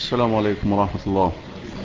السلام عليكم ورحمة الله.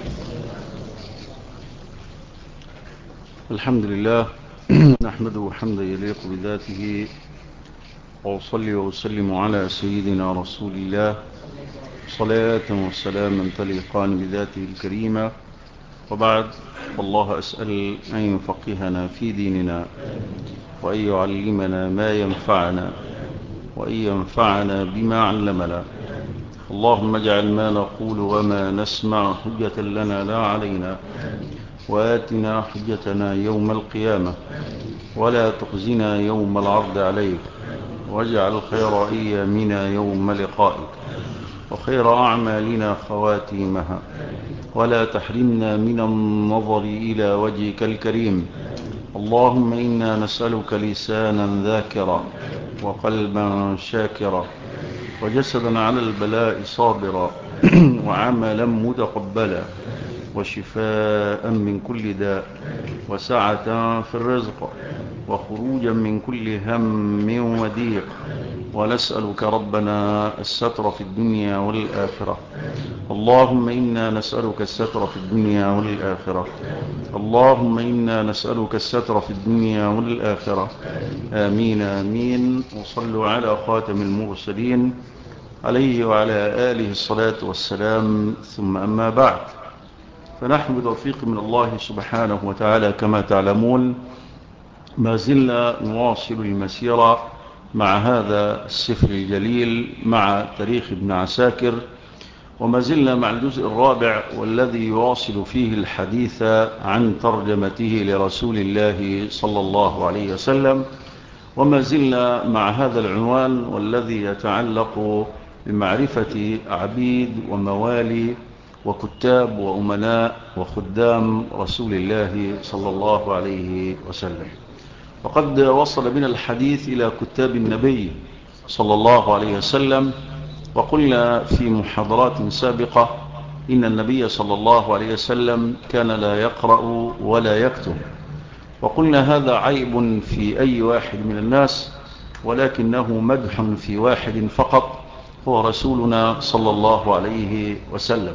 الحمد لله نحمده حمدا يليق بذاته، وأصلي وأسلم على سيدنا رسول الله صلاة وسلاما تليقان بذاته الكريمة. وبعد، فالله أسأل أن يفقهنا في ديننا، وأن يعلمنا ما ينفعنا، وأن ينفعنا بما علمنا. اللهم اجعل ما نقول وما نسمع حجة لنا لا علينا، وآتنا حجتنا يوم القيامة، ولا تخزنا يوم العرض عليك، واجعل خير أيامنا يوم لقائك، وخير أعمالنا خواتيمها، ولا تحرمنا من النظر إلى وجهك الكريم. اللهم إنا نسألك لسانا ذاكرا، وقلبا شاكرا، وجسدا على البلاء صابرا، وعملا متقبلا، وشفاء من كل داء، وسعة في الرزق، وخروجا من كل هم وضيق. ونسألك ربنا الستر في الدنيا والآخرة. اللهم إنا نسألك الستر في الدنيا والآخرة. اللهم إنا نسألك الستر في الدنيا والآخرة. آمين آمين. وصلوا على خاتم المرسلين عليه وعلى آله الصلاة والسلام. ثم أما بعد، فنحن بتوفيق من الله سبحانه وتعالى كما تعلمون ما زلنا نواصل المسيرة مع هذا السفر الجليل، مع تاريخ ابن عساكر، وما زلنا مع الجزء الرابع والذي يواصل فيه الحديث عن ترجمته لرسول الله صلى الله عليه وسلم. وما زلنا مع هذا العنوان والذي يتعلق بمعرفة عبيد وموالي وكتاب وأمناء وخدام رسول الله صلى الله عليه وسلم. وقد وصل بنا الحديث إلى كتاب النبي صلى الله عليه وسلم، وقلنا في محاضرات سابقة إن النبي صلى الله عليه وسلم كان لا يقرأ ولا يكتب، وقلنا هذا عيب في أي واحد من الناس، ولكنه مدح في واحد فقط، هو رسولنا صلى الله عليه وسلم.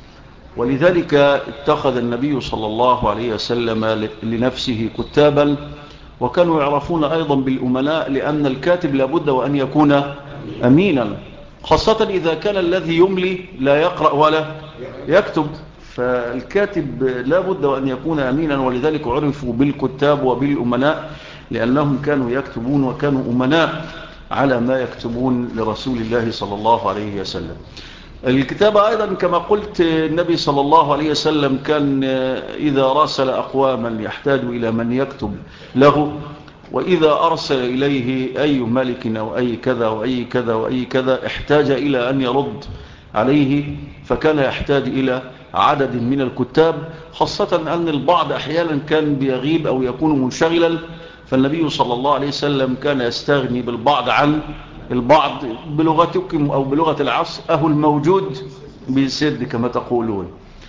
ولذلك اتخذ النبي صلى الله عليه وسلم لنفسه كتابا، وكانوا يعرفون أيضا بالأمناء، لأن الكاتب لابد وأن يكون أمينا، خاصة إذا كان الذي يملي لا يقرأ ولا يكتب، فالكاتب لابد وأن يكون أمينا. ولذلك عرفوا بالكتاب وبالأمناء، لأنهم كانوا يكتبون وكانوا أمناء على ما يكتبون لرسول الله صلى الله عليه وسلم. الكتابة أيضا كما قلت، النبي صلى الله عليه وسلم كان إذا راسل أقواما يحتاج إلى من يكتب له، وإذا أرسل إليه أي ملك أو أي كذا وأي كذا وأي كذا احتاج إلى أن يرد عليه، فكان يحتاج إلى عدد من الكتاب، خاصة أن البعض أحيانا كان بيغيب أو يكون منشغلا، فالنبي صلى الله عليه وسلم كان يستغني بالبعض عن البعض، بلغتكم أو بلغة العصر أهو الموجود بيسد كما تقولون.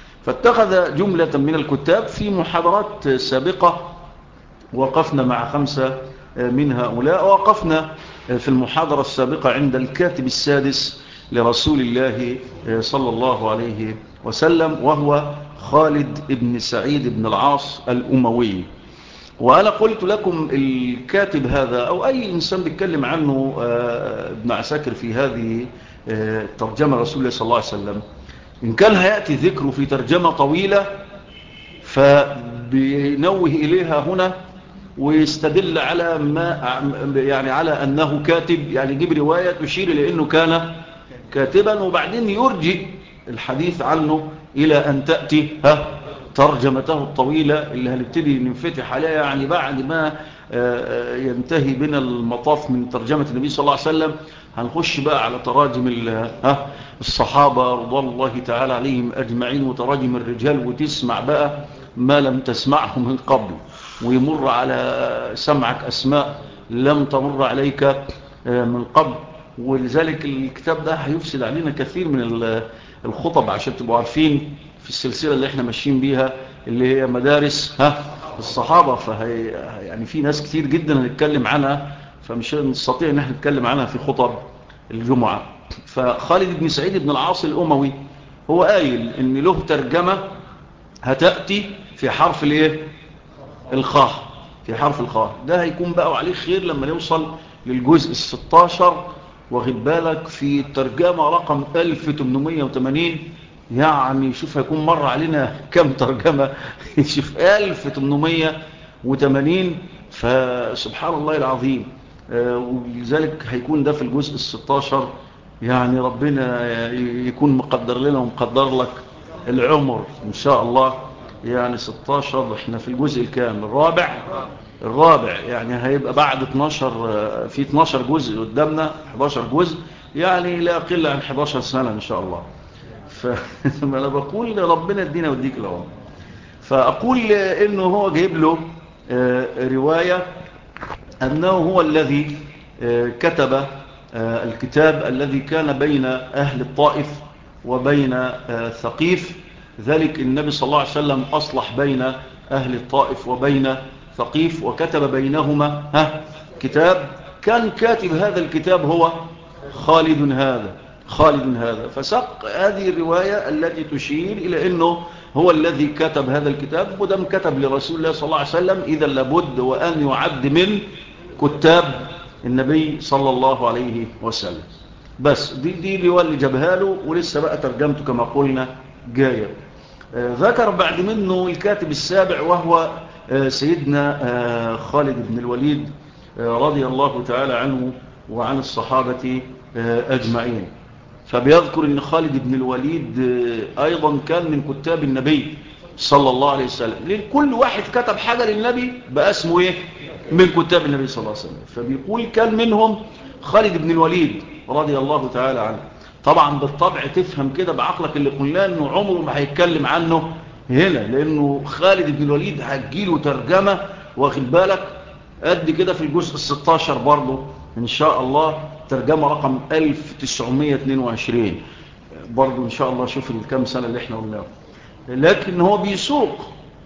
فاتخذ جملة من الكتاب. في محاضرات سابقة وقفنا مع 5 من هؤلاء. وقفنا في المحاضرة السابقة عند الكاتب السادس لرسول الله صلى الله عليه وسلم، وهو خالد بن سعيد بن العاص الأموي. وأنا قلت لكم الكاتب هذا أو أي إنسان بيتكلم عنه ابن عساكر في هذه ترجمة رسول الله صلى الله عليه وسلم، إن كان هيأتي ذكره في ترجمة طويلة فبينوه إليها هنا ويستدل على على أنه كاتب، يعني يجيب رواية تشير إلى أنه كان كاتبا، وبعدين يرجئ الحديث عنه إلى أن تأتي ترجمته الطويلة اللي هنبتدي ننفتح عليها، يعني بعد ما ينتهي بنا المطاف من ترجمة النبي صلى الله عليه وسلم هنخش بقى على تراجم الصحابة رضوان الله تعالى عليهم أجمعين، وتراجم الرجال، وتسمع بقى ما لم تسمعه من قبل، ويمر على سمعك أسماء لم تمر عليك من قبل. ولذلك الكتاب ده هيفسد علينا كثير من الخطب، عشان تبقوا عارفين في السلسلة اللي احنا ماشيين بيها اللي هي مدارس الصحابة، فهي يعني في ناس كتير جدا هنتكلم عنها، فمش نستطيع ان احنا نتكلم عنها في خطب الجمعة. فخالد بن سعيد بن العاص الأموي هو قايل ان له ترجمة هتأتي في حرف الايه؟ الخاء، في حرف الخاء. ده هيكون بقى وعليه خير لما نوصل للجزء 16 واخد بالك في الترجمة رقم 1880. يعني شوف هيكون مر علينا كم ترجمة شوف 1880. فسبحان الله العظيم. ولذلك هيكون ده في الجزء 16. يعني ربنا يكون مقدر لنا ومقدر لك العمر إن شاء الله. يعني 16 احنا في الجزء الكام؟ الرابع يعني هيبقى بعد 12 في 12 جزء قدامنا 11 جزء يعني لا يقل عن 11 سنة إن شاء الله. فأنا بقول ربنا يدينا ويديك العمر. فأقول إنه هو جايب له رواية أنه هو الذي كتب الكتاب الذي كان بين أهل الطائف وبين ثقيف. ذلك النبي صلى الله عليه وسلم أصلح بين أهل الطائف وبين ثقيف وكتب بينهما كتاب. كان كاتب هذا الكتاب هو خالد هذا. فسق هذه الرواية التي تشير إلى أنه هو الذي كتب هذا الكتاب. ودم كتب لرسول الله صلى الله عليه وسلم إذا لابد وأن يعد من كتاب النبي صلى الله عليه وسلم. بس دي الرواية اللي جابها له، ولسه بقى ترجمته كما قلنا جاية. ذكر بعد منه الكاتب السابع وهو سيدنا خالد بن الوليد رضي الله تعالى عنه وعن الصحابة أجمعين. فبيذكر أن خالد بن الوليد أيضا كان من كتاب النبي صلى الله عليه وسلم. لأن كل واحد كتب حاجة للنبي بقى اسمه إيه؟ من كتاب النبي صلى الله عليه وسلم. فبيقول كان منهم خالد بن الوليد رضي الله تعالى عنه. طبعا بالطبع تفهم كده بعقلك اللي قلنا أنه عمره ما هيتكلم عنه هنا، لأنه خالد بن الوليد هتجيله ترجمة واخد بالك قد كده في الجزء 16 برضه إن شاء الله، ترجمة رقم 1922 برضه إن شاء الله. شوف الكام سنة اللي احنا قلناه. لكن هو بيسوق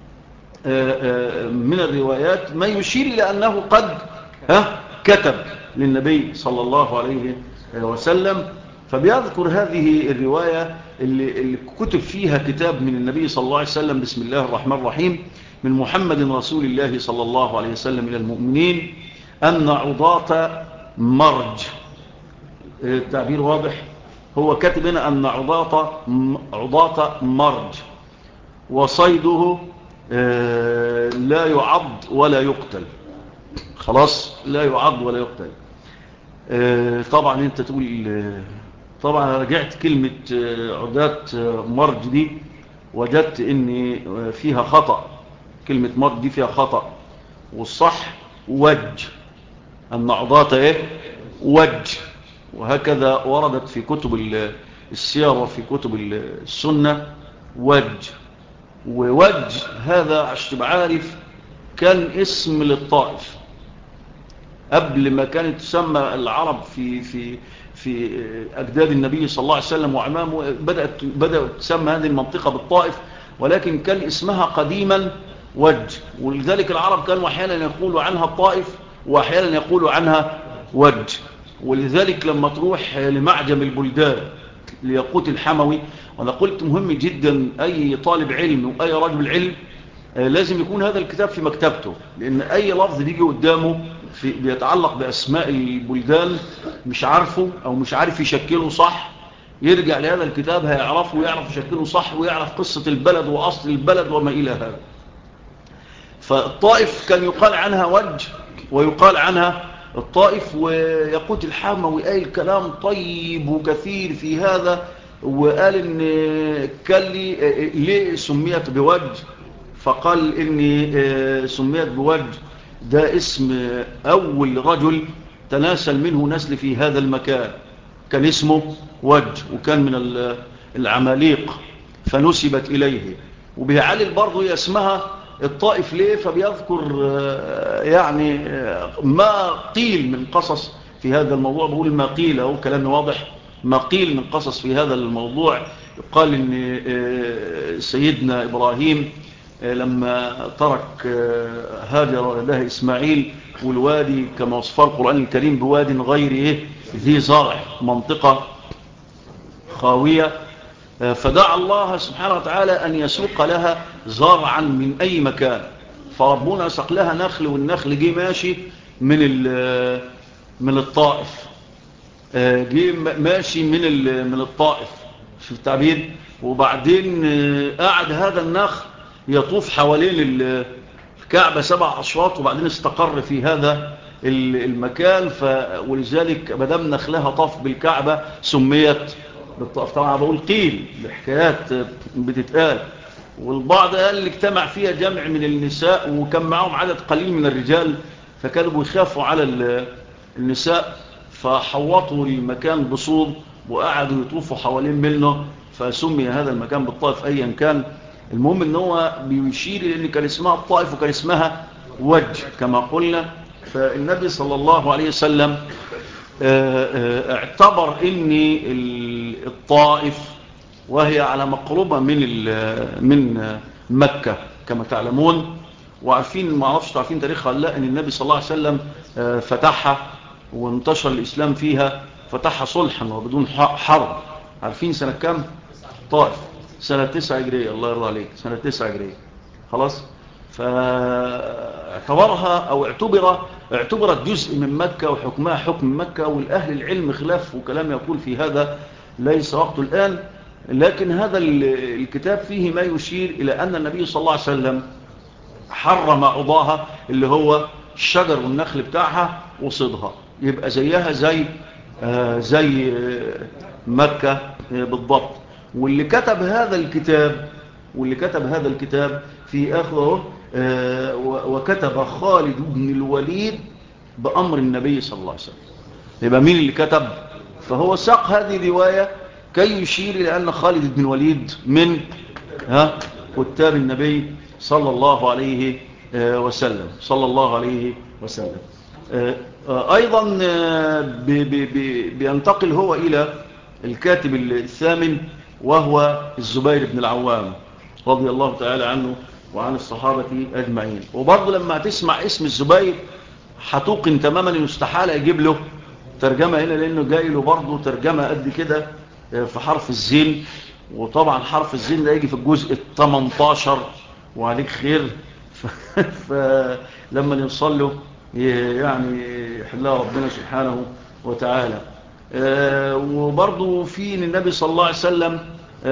من الروايات ما يشير إلى أنه قد كتب للنبي صلى الله عليه وسلم. فبيذكر هذه الرواية اللي كتب فيها كتاب من النبي صلى الله عليه وسلم بسم الله الرحمن الرحيم من محمد رسول الله صلى الله عليه وسلم إلى المؤمنين أن عضاة مرج. التعبير واضح. هو كاتب هنا أن عضاة مرج وصيده لا يعض ولا يقتل. خلاص لا يعض ولا يقتل. طبعا انت تقول طبعا رجعت كلمة عضاة مرج دي وجدت ان فيها خطأ. كلمة مرج دي فيها خطأ والصح وج. أن عضاة وج. وهكذا وردت في كتب السير وفي كتب السنة وج. ووج هذا عشان تبقى عارف كان اسم للطائف قبل ما كانت تسمى العرب في أجداد النبي صلى الله عليه وسلم وعمامه. بدأت تسمى هذه المنطقة بالطائف، ولكن كان اسمها قديما وج. ولذلك العرب كانوا أحيانا يقولوا عنها الطائف وأحيانا يقولوا عنها وج. ولذلك لما تروح لمعجم البلدان لياقوت الحموي، وأنا قلت مهم جدا أي طالب علم وأي رجل علم لازم يكون هذا الكتاب في مكتبته، لأن أي لفظ بيجي قدامه بيتعلق بأسماء البلدان مش عارفه أو مش عارف يشكله صح، يرجع لهذا الكتاب هيعرفه ويعرف يشكله صح ويعرف قصة البلد وأصل البلد وما إلى هذا. فالطائف كان يقال عنها وج ويقال عنها الطائف. ويقوت الحموي قال كلام طيب وكثير في هذا، وقال إن كان ليه سميت بوج. فقال إني سميت بوج ده اسم أول رجل تناسل منه نسل في هذا المكان، كان اسمه وج وكان من العماليق فنسبت إليه. وبيعلل برضو اسمها الطائف ليه. فبيذكر يعني ما قيل من قصص في هذا الموضوع. بقول ما قيل أو كلام واضح. ما قيل من قصص في هذا الموضوع. قال إن سيدنا إبراهيم لما ترك هاجر ولدها إسماعيل والوادي كما وصف القرآن الكريم بواد غير ذي زرع، منطقة خاوية، فدعا الله سبحانه وتعالى أن يسوق لها زرعا من أي مكان، فربنا ساق لها نخل، والنخل جه ماشي من الطائف، جه ماشي من الطائف، شوف التعبير. وبعدين قعد هذا النخل يطوف حوالين الكعبة 7 أشواط، وبعدين استقر في هذا المكان. ولذلك مدام نخلها طاف بالكعبة سميت بالطائف. طبعا بقول قيل الحكايات بتتقال، والبعض قال اللي اجتمع فيها جمع من النساء وكان معهم عدد قليل من الرجال، فكانوا بيخافوا على النساء، فحوطوا المكان بصوب وقعدوا يطوفوا حوالين منه، فسمي هذا المكان بالطائف أيا كان. المهم ان هو بيشير لان كان اسمها الطائف وكان اسمها وجه كما قلنا. فالنبي صلى الله عليه وسلم اعتبر ان الطائف وهي على مقربة من مكة كما تعلمون وعارفين، ما اعرفش تعرفين تاريخها ولا لا، ان النبي صلى الله عليه وسلم فتحها وانتشر الاسلام فيها، فتحها صلحا وبدون حرب. عارفين سنة كام؟ طائف سنة 9 هجرية، الله يرضى عليك، سنة 9 هجرية. خلاص، فاعتبرها أو اعتبرت جزء من مكة وحكمها حكم مكة، والأهل العلم خلاف وكلام يقول في هذا، ليس وقت الآن. لكن هذا الكتاب فيه ما يشير إلى أن النبي صلى الله عليه وسلم حرم عضاها اللي هو الشجر والنخل بتاعها وصيدها، يبقى زيها زي مكة بالضبط. واللي كتب هذا الكتاب في آخره وكتب خالد بن الوليد بأمر النبي صلى الله عليه وسلم. يبقى مين اللي كتب؟ فهو ساق هذه الرواية كي يشير إلى أن خالد بن الوليد من كتاب النبي صلى الله عليه وسلم. أيضا بينتقل هو إلى الكاتب الثامن وهو الزبير بن العوام رضي الله تعالى عنه وعن الصحابة أجمعين. وبرضه لما تسمع اسم الزبير هتوقن تماما انه استحالة يجيب له ترجمة هنا، لأنه جاي له برضه ترجمة قد كده في حرف الزين، وطبعا حرف الزين ده يجي في الجزء 18 وعليك خير. فلما نوصل له يعني يحلها ربنا سبحانه وتعالى. وبرضه في النبي صلى الله عليه وسلم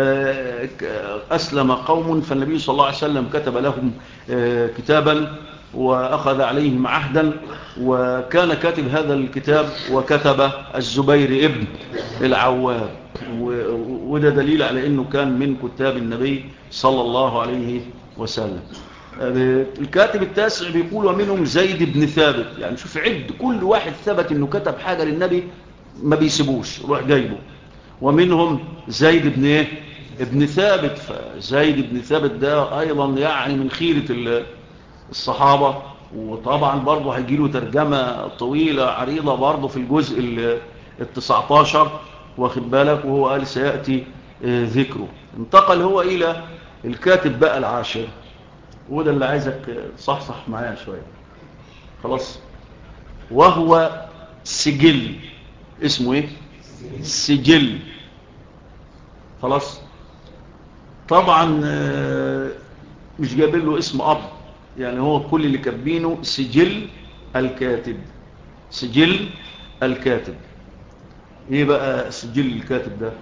أسلم قوم، فالنبي صلى الله عليه وسلم كتب لهم كتابا وأخذ عليهم عهدا، وكان كاتب هذا الكتاب وكتب الزبير ابن العوام، وده دليل على أنه كان من كتاب النبي صلى الله عليه وسلم. الكاتب التاسع بيقول ومنهم زيد بن ثابت، يعني شوف عد كل واحد ثبت أنه كتب حاجة للنبي ما بيسيبوش روح جايبه. ومنهم زيد ابن ثابت، فزيد بن ثابت ده أيضا يعني من خيرة الصحابة، وطبعا برضه هيجيله ترجمة طويلة عريضة برضه في الجزء 19 واخد بالك، وهو قال سيأتي ذكره. انتقل هو إلى الكاتب بقى العاشر، وده اللي عايزك صحصح معايا شوية. خلاص، وهو سجل. اسمه ايه؟ سجل. خلاص، طبعا مش جايبين له اسم اب، يعني هو كل اللي كاتبينه سجل الكاتب. سجل الكاتب. ايه بقى سجل الكاتب ده؟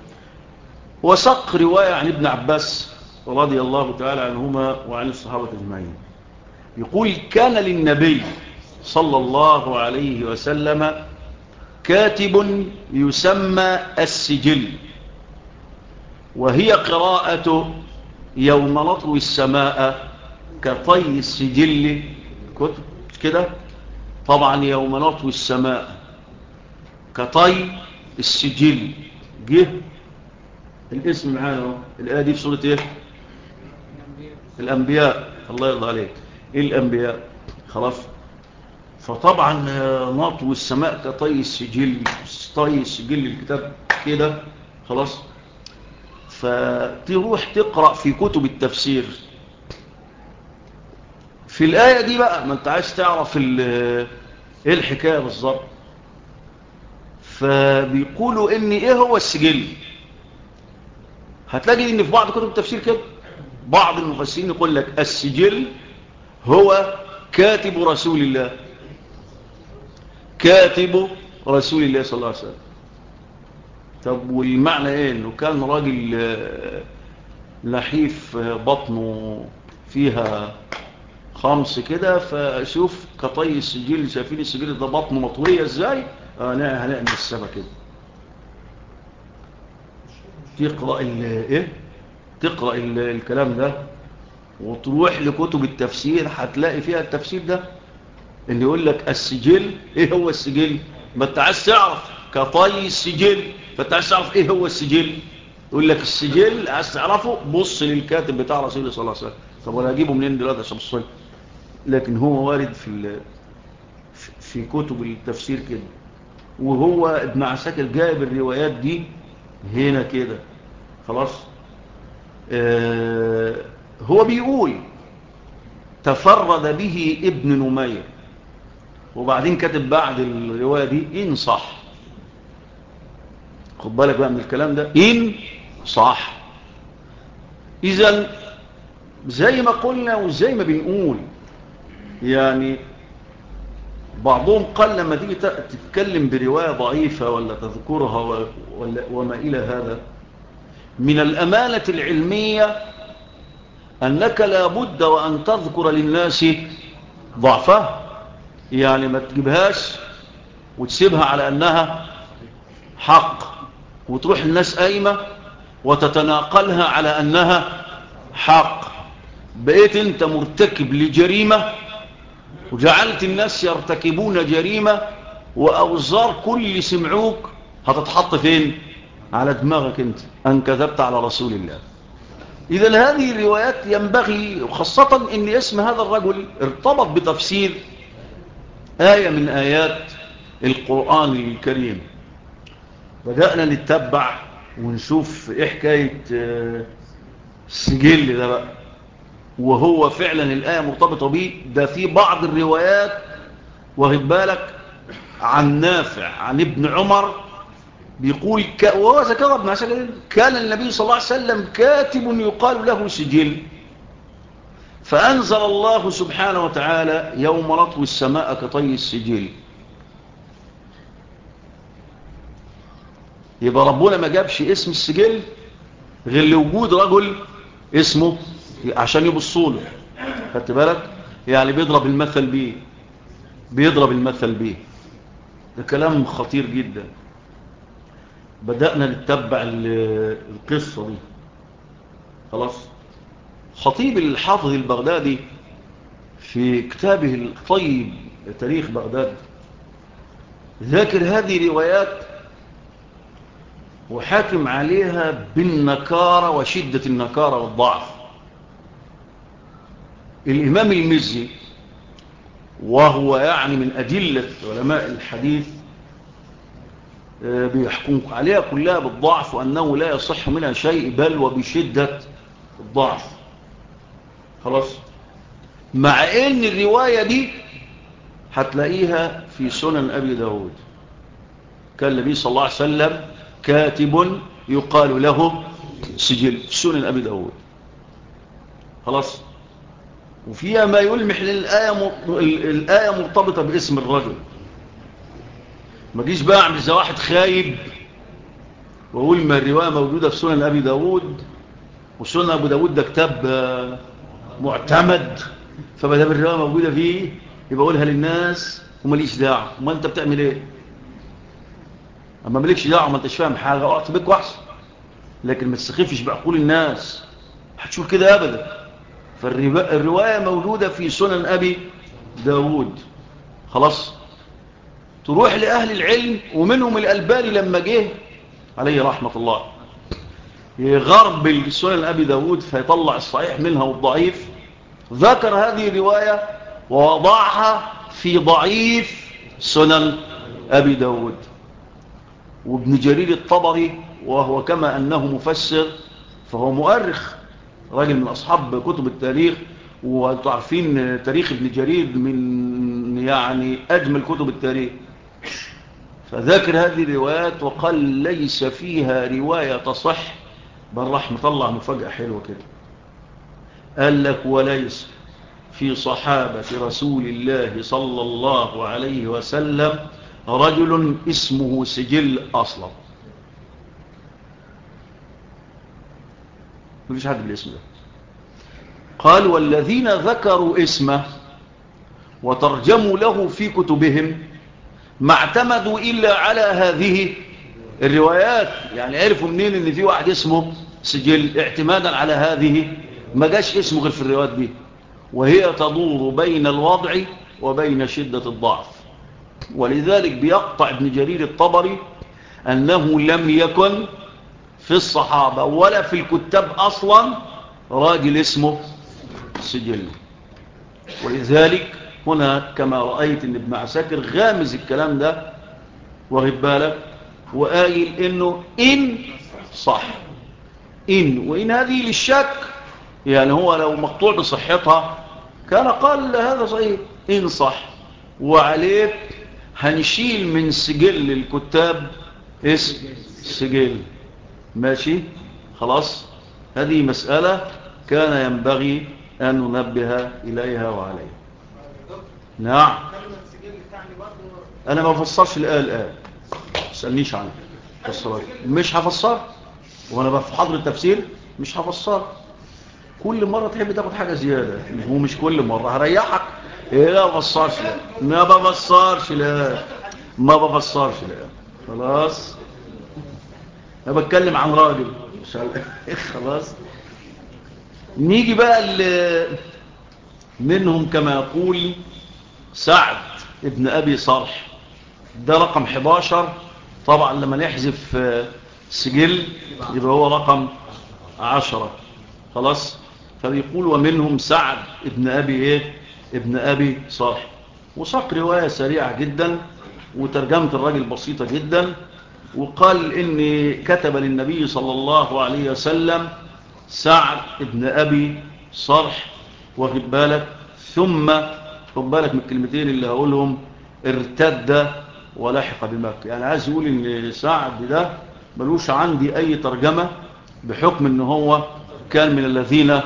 وسق رواية عن ابن عباس رضي الله تعالى عنهما وعن الصحابة اجمعين، يقول كان للنبي صلى الله عليه وسلم كاتب يسمى السجل، وهي قراءة يوم نطوي السماء كطي السجل كتب كده. طبعا يوم نطوي السماء كطي السجل جه الاسم معانا. الآية دي في سورة ايه؟ الأنبياء. الله يرضى عليك، الأنبياء. خلاص، فطبعا نطوي السماء كطي السجل، طي السجل الكتاب كده. خلاص، فتروح تقرأ في كتب التفسير في الآية دي بقى، ما انت عايز تعرف ايه الحكاية بالظبط. فبيقولوا ان ايه هو السجل؟ هتلاقي ان في بعض كتب التفسير كده بعض المفسرين يقول لك السجل هو كاتب رسول الله، كاتب رسول الله صلى الله عليه وسلم. طب والمعنى ايه؟ انه كان راجل لحيف بطنه فيها خمس كده، فشوف كطي السجل، شايفين السجل ده بطنه مطوية ازاي؟ هنعمل السبا كده. تقرأ ايه؟ تقرأ الكلام ده وتروح لكتب التفسير هتلاقي فيها التفسير ده، اللي يقول لك السجل. ايه هو السجل؟ ما انت عايز تعرف كطي السجل، فانت عايز تعرف ايه هو السجل. يقول لك السجل عايز تعرفه بص للكاتب بتاع رسول الله صلى الله عليه وسلم. طب ولا اجيبه منين دلوقتي عشان ابص له؟ لكن هو وارد في كتب التفسير كده، وهو ابن عساكر جايب الروايات دي هنا كده. خلاص. هو بيقول تفرد به ابن نمير، وبعدين كاتب بعد الرواية دي إن صح. خد بالك بقى من الكلام ده، إن صح. إذن زي ما قلنا وزي ما بنقول، يعني بعضهم قال لما تيجي تتكلم برواية ضعيفة ولا تذكرها وما إلى هذا، من الأمانة العلمية أنك لا بد وأن تذكر للناس ضعفها. يعني ما تجيبهاش وتسيبها على أنها حق وتروح الناس قايمة وتتناقلها على أنها حق، بقيت أنت مرتكب لجريمة وجعلت الناس يرتكبون جريمة، وأوزار كل سمعوك هتتحط فين؟ على دماغك أنت أن كذبت على رسول الله. إذن هذه الروايات ينبغي، وخاصة أن اسم هذا الرجل ارتبط بتفسير آية من آيات القرآن الكريم. بدأنا نتبع ونشوف إيه حكاية السجل ده بقى، وهو فعلا الآية مرتبطة به. ده في بعض الروايات واخد بالك عن نافع عن ابن عمر بيقول وهو ذكر ابن عساكر كان النبي صلى الله عليه وسلم كاتب يقال له سجل، فأنزل الله سبحانه وتعالى يوم نطوي السماء كطي السجل. يبقى ربنا ما جابش اسم السجل غير لوجود رجل اسمه عشان يبصوا له. خدت بالك؟ يعني بيضرب المثل بيه، بيضرب المثل بيه. ده كلام خطير جدا. بدأنا نتبع القصة دي. خلاص. خطيب الحافظ البغدادي في كتابه الطيب تاريخ بغداد ذاكر هذه روايات وحاكم عليها بالنكارة وشدة النكارة والضعف. الإمام المزي وهو يعني من أدلة علماء الحديث بيحكم عليها كلها بالضعف، وأنه لا يصح منها شيء بل وبشدة الضعف. خلاص. مع ان الرواية دي هتلاقيها في سنن أبي داود، كان النبي صلى الله عليه وسلم كاتب يقال له سجل، سنن أبي داود. خلاص. وفيها ما يلمح الآية مرتبطة باسم الرجل. ما جيش بقى اعمل زي واحد خايب واقول ما الرواية موجودة في سنن أبي داود، وسنن أبو داود ده كتاب معتمد، فبدأ الرواية موجودة فيه يبقى اقولها للناس وماليش داعي. ما انت بتعمل ايه؟ اما مالكش داعي ما انتش فاهم حاجة اقعد بيك وحش، لكن ما تستخفش بعقول الناس. هتشوف كده ابدا. فالرواية موجودة في سنن أبي داود. خلاص. تروح لأهل العلم ومنهم الألباني لما جه عليه رحمة الله يغرب السنن أبي داود فيطلع الصحيح منها والضعيف، ذكر هذه الرواية ووضعها في ضعيف سنن أبي داود. وابن جرير الطبري وهو كما أنه مفسر فهو مؤرخ، راجل من أصحاب كتب التاريخ، وتعرفين تاريخ ابن جرير من يعني أجمل كتب التاريخ. فذكر هذه الروايات وقال ليس فيها رواية تصح بل راح مطلع مفاجأة حلوة كده، قال لك وليس في صحابة رسول الله صلى الله عليه وسلم رجل اسمه سجل أصلا. مفيش حد بالاسم ده. قال والذين ذكروا اسمه وترجموا له في كتبهم ما اعتمدوا إلا على هذه الروايات. يعني عرفوا منين ان في واحد اسمه سجل؟ اعتمادا على هذه، ما جاش اسمه غير في الروايات دي، وهي تدور بين الوضع وبين شدة الضعف. ولذلك بيقطع ابن جرير الطبري أنه لم يكن في الصحابة ولا في الكتاب أصلا راجل اسمه سجل. ولذلك هنا كما رأيت ان ابن عساكر غامز الكلام ده، واخد بالك، وقايل انه ان صح، ان وان هذه للشك، يعني هو لو مقطوع بصحتها كان قال هذا صحيح ان صح، وعليه هنشيل من سجل الكتاب اسم سجل. ماشي خلاص. هذه مسألة كان ينبغي أن ننبه إليها وعليها. نعم. أنا ما بفسرش الآن تسألنيش عنه فسرات، مش هفسر، وأنا في حضر التفسير مش هفسر. كل مرة تحب تاخد حاجة زيادة، هو مش كل مرة هريحك. إيه لا بفسرش، لا ما بفسرش، لا ما بفسرش، لا خلاص. أنا بتكلم عن راجل خلاص. نيجي بقى منهم كما يقول سعد ابن أبي صالح، ده رقم 11. طبعا لما نحذف سجل يبقى هو رقم 10. خلاص. فبيقول ومنهم سعد ابن أبي إيه؟ ابن أبي صالح. وساق رواية سريعة جدا وترجمة الراجل بسيطة جدا، وقال إن كتب للنبي صلى الله عليه وسلم سعد ابن أبي صالح، واخد بالك، ثم خد بالك من الكلمتين اللي هقولهم، ارتد ولحق بمكة. يعني عايز يقول ان سعد ده ملوش عندي اي ترجمة، بحكم ان هو كان من الذين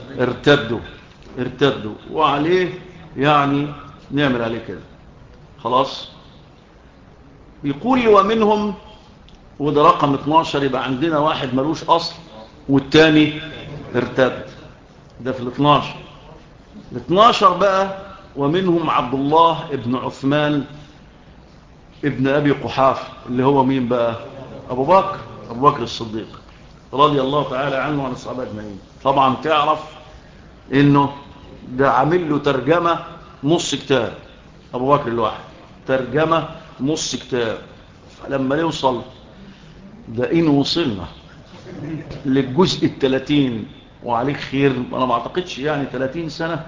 ارتدوا وعليه يعني نعمل عليه كده. خلاص. يقول ومنهم، وده رقم 12، يبقى عندنا واحد ملوش اصل والتاني ارتد، ده في ال12. ال12 بقى ومنهم عبد الله ابن عثمان ابن أبي قحافة، اللي هو مين بقى؟ أبو بكر الصديق رضي الله تعالى عنه وعن الصحابة أجمعين. طبعا تعرف إنه ده عامل له ترجمة نص كتاب، أبو بكر الواحد ترجمة نص كتاب. فلما نوصل ده إن وصلنا للجزء 30 وعليك خير، أنا ما أعتقدش يعني 30 سنة،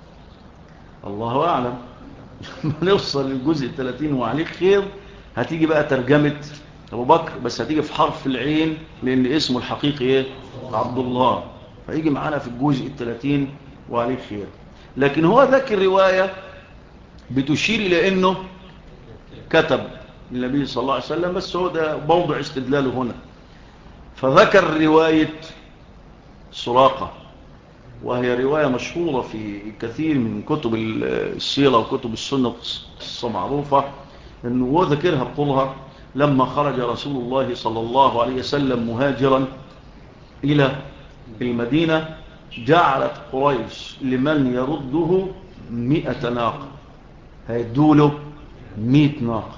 الله أعلم نوصل للجزء 30 وعليك خير، هتيجي بقى ترجمة أبو بكر، بس هتيجي في حرف العين لأن اسمه الحقيقي إيه؟ عبد الله، فيجي معانا في الجزء 30 وعليك خير. لكن هو ذكر رواية بتشير إلى أنه كتب النبي صلى الله عليه وسلم، بس هو ده موضع استدلاله هنا. فذكر رواية سراقة، وهي رواية مشهورة في كثير من كتب السيرة وكتب السنة، قصة معروفة أنه هو ذكرها بطولها. لما خرج رسول الله صلى الله عليه وسلم مهاجرا إلى المدينة، جعلت قريش لمن يرده 100 ناقة، هيدوله 100 ناقة.